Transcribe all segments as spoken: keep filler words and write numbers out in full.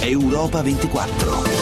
Europa ventiquattro.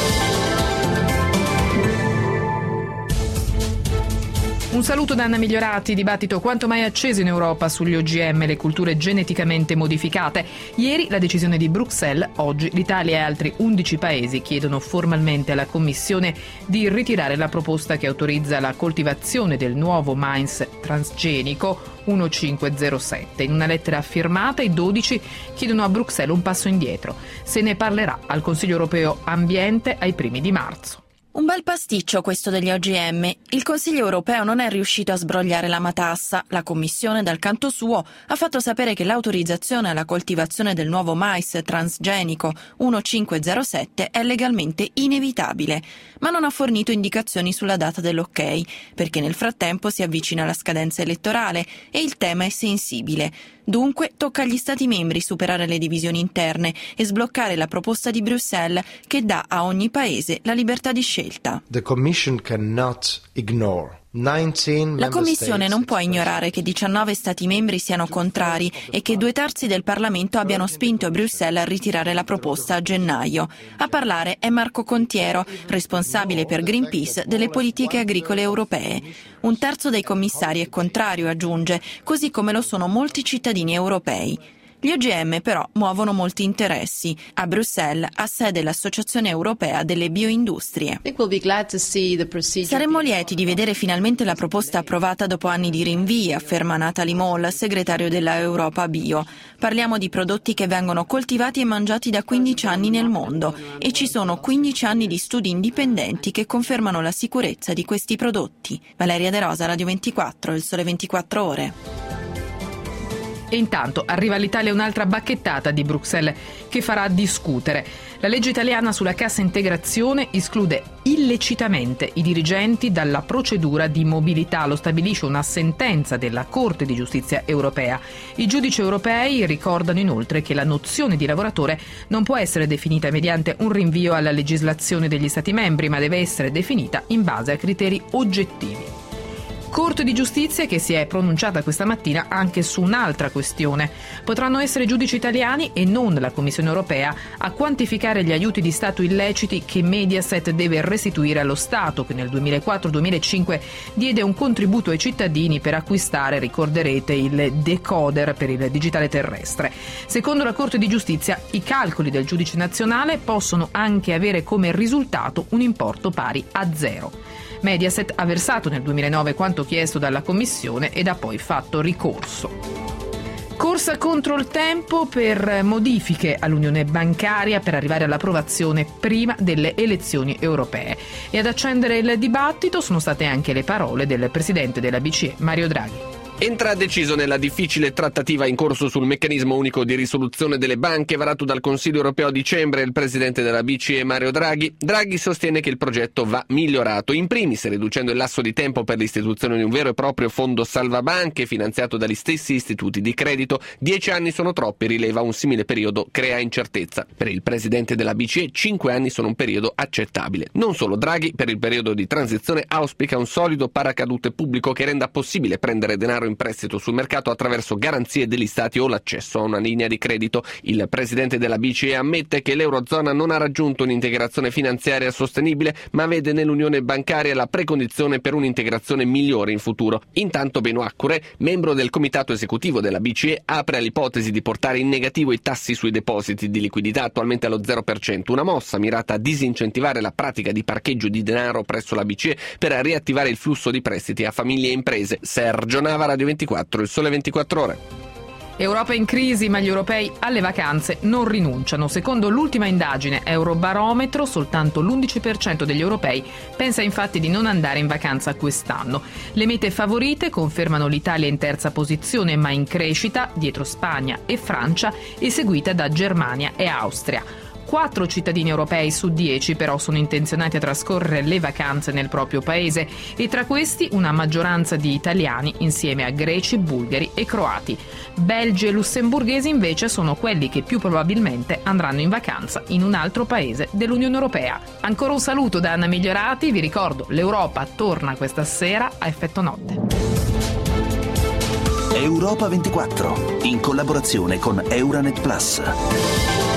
Un saluto da Anna Migliorati. Dibattito quanto mai acceso in Europa sugli O G M, le culture geneticamente modificate. Ieri la decisione di Bruxelles, oggi l'Italia e altri undici paesi chiedono formalmente alla Commissione di ritirare la proposta che autorizza la coltivazione del nuovo mais transgenico millecinquecentosette. In una lettera firmata i dodici chiedono a Bruxelles un passo indietro. Se ne parlerà al Consiglio europeo Ambiente ai primi di marzo. Un bel pasticcio questo degli O G M. Il Consiglio europeo non è riuscito a sbrogliare la matassa. La Commissione, dal canto suo, ha fatto sapere che l'autorizzazione alla coltivazione del nuovo mais transgenico millecinquecentosette è legalmente inevitabile, ma non ha fornito indicazioni sulla data dell'ok, perché nel frattempo si avvicina la scadenza elettorale e il tema è sensibile. Dunque tocca agli Stati membri superare le divisioni interne e sbloccare la proposta di Bruxelles che dà a ogni paese la libertà di scelta. The Commission cannot ignore. La Commissione non può ignorare che diciannove Stati membri siano contrari e che due terzi del Parlamento abbiano spinto Bruxelles a ritirare la proposta a gennaio. A parlare è Marco Contiero, responsabile per Greenpeace delle politiche agricole europee. Un terzo dei commissari è contrario, aggiunge, così come lo sono molti cittadini europei. Gli O G M però muovono molti interessi. A Bruxelles ha sede l'Associazione Europea delle Bioindustrie. Saremmo lieti di vedere finalmente la proposta approvata dopo anni di rinvii, afferma Natalie Moll, segretario della Europa Bio. Parliamo di prodotti che vengono coltivati e mangiati da quindici anni nel mondo e ci sono quindici anni di studi indipendenti che confermano la sicurezza di questi prodotti. Valeria De Rosa, Radio ventiquattro, Il Sole ventiquattro Ore. E intanto arriva all'Italia un'altra bacchettata di Bruxelles che farà discutere. La legge italiana sulla cassa integrazione esclude illecitamente i dirigenti dalla procedura di mobilità, lo stabilisce una sentenza della Corte di Giustizia europea. I giudici europei ricordano inoltre che la nozione di lavoratore non può essere definita mediante un rinvio alla legislazione degli Stati membri, ma deve essere definita in base a criteri oggettivi. Corte di Giustizia che si è pronunciata questa mattina anche su un'altra questione. Potranno essere giudici italiani e non la Commissione europea a quantificare gli aiuti di Stato illeciti che Mediaset deve restituire allo Stato, che nel duemilaquattro duemilacinque diede un contributo ai cittadini per acquistare, ricorderete, il decoder per il digitale terrestre. Secondo la Corte di Giustizia, i calcoli del giudice nazionale possono anche avere come risultato un importo pari a zero. Mediaset ha versato nel duemilanove quanto chiesto dalla Commissione ed ha poi fatto ricorso. Corsa contro il tempo per modifiche all'unione bancaria per arrivare all'approvazione prima delle elezioni europee. E ad accendere il dibattito sono state anche le parole del presidente della B C E, Mario Draghi. Entra deciso nella difficile trattativa in corso sul meccanismo unico di risoluzione delle banche varato dal Consiglio europeo a dicembre. Il presidente della B C E Mario Draghi. Draghi sostiene che il progetto va migliorato, in primis riducendo il lasso di tempo per l'istituzione di un vero e proprio fondo salvabanche finanziato dagli stessi istituti di credito. Dieci anni sono troppi, rileva, un simile periodo crea incertezza. Per il presidente della B C E cinque anni sono un periodo accettabile. Non solo, Draghi per il periodo di transizione auspica un solido paracadute pubblico che renda possibile prendere denaro in prestito sul mercato attraverso garanzie degli stati o l'accesso a una linea di credito. Il presidente della B C E ammette che l'Eurozona non ha raggiunto un'integrazione finanziaria sostenibile, ma vede nell'unione bancaria la precondizione per un'integrazione migliore in futuro. Intanto Benoît Cœuré, membro del comitato esecutivo della B C E, apre all'ipotesi di portare in negativo i tassi sui depositi di liquidità, attualmente allo zero per cento, una mossa mirata a disincentivare la pratica di parcheggio di denaro presso la B C E per riattivare il flusso di prestiti a famiglie e imprese. Sergio Nava, Radio ventiquattro, Il Sole ventiquattro Ore. Europa in crisi, ma gli europei alle vacanze non rinunciano. Secondo l'ultima indagine Eurobarometro, soltanto l'undici per cento degli europei pensa infatti di non andare in vacanza quest'anno. Le mete favorite confermano l'Italia in terza posizione, ma in crescita, dietro Spagna e Francia, e seguita da Germania e Austria. Quattro cittadini europei su dieci però sono intenzionati a trascorrere le vacanze nel proprio paese e tra questi una maggioranza di italiani insieme a greci, bulgari e croati. Belgi e lussemburghesi invece sono quelli che più probabilmente andranno in vacanza in un altro paese dell'Unione Europea. Ancora un saluto da Anna Migliorati, vi ricordo l'Europa torna questa sera a effetto notte. Europa ventiquattro in collaborazione con Euranet Plus.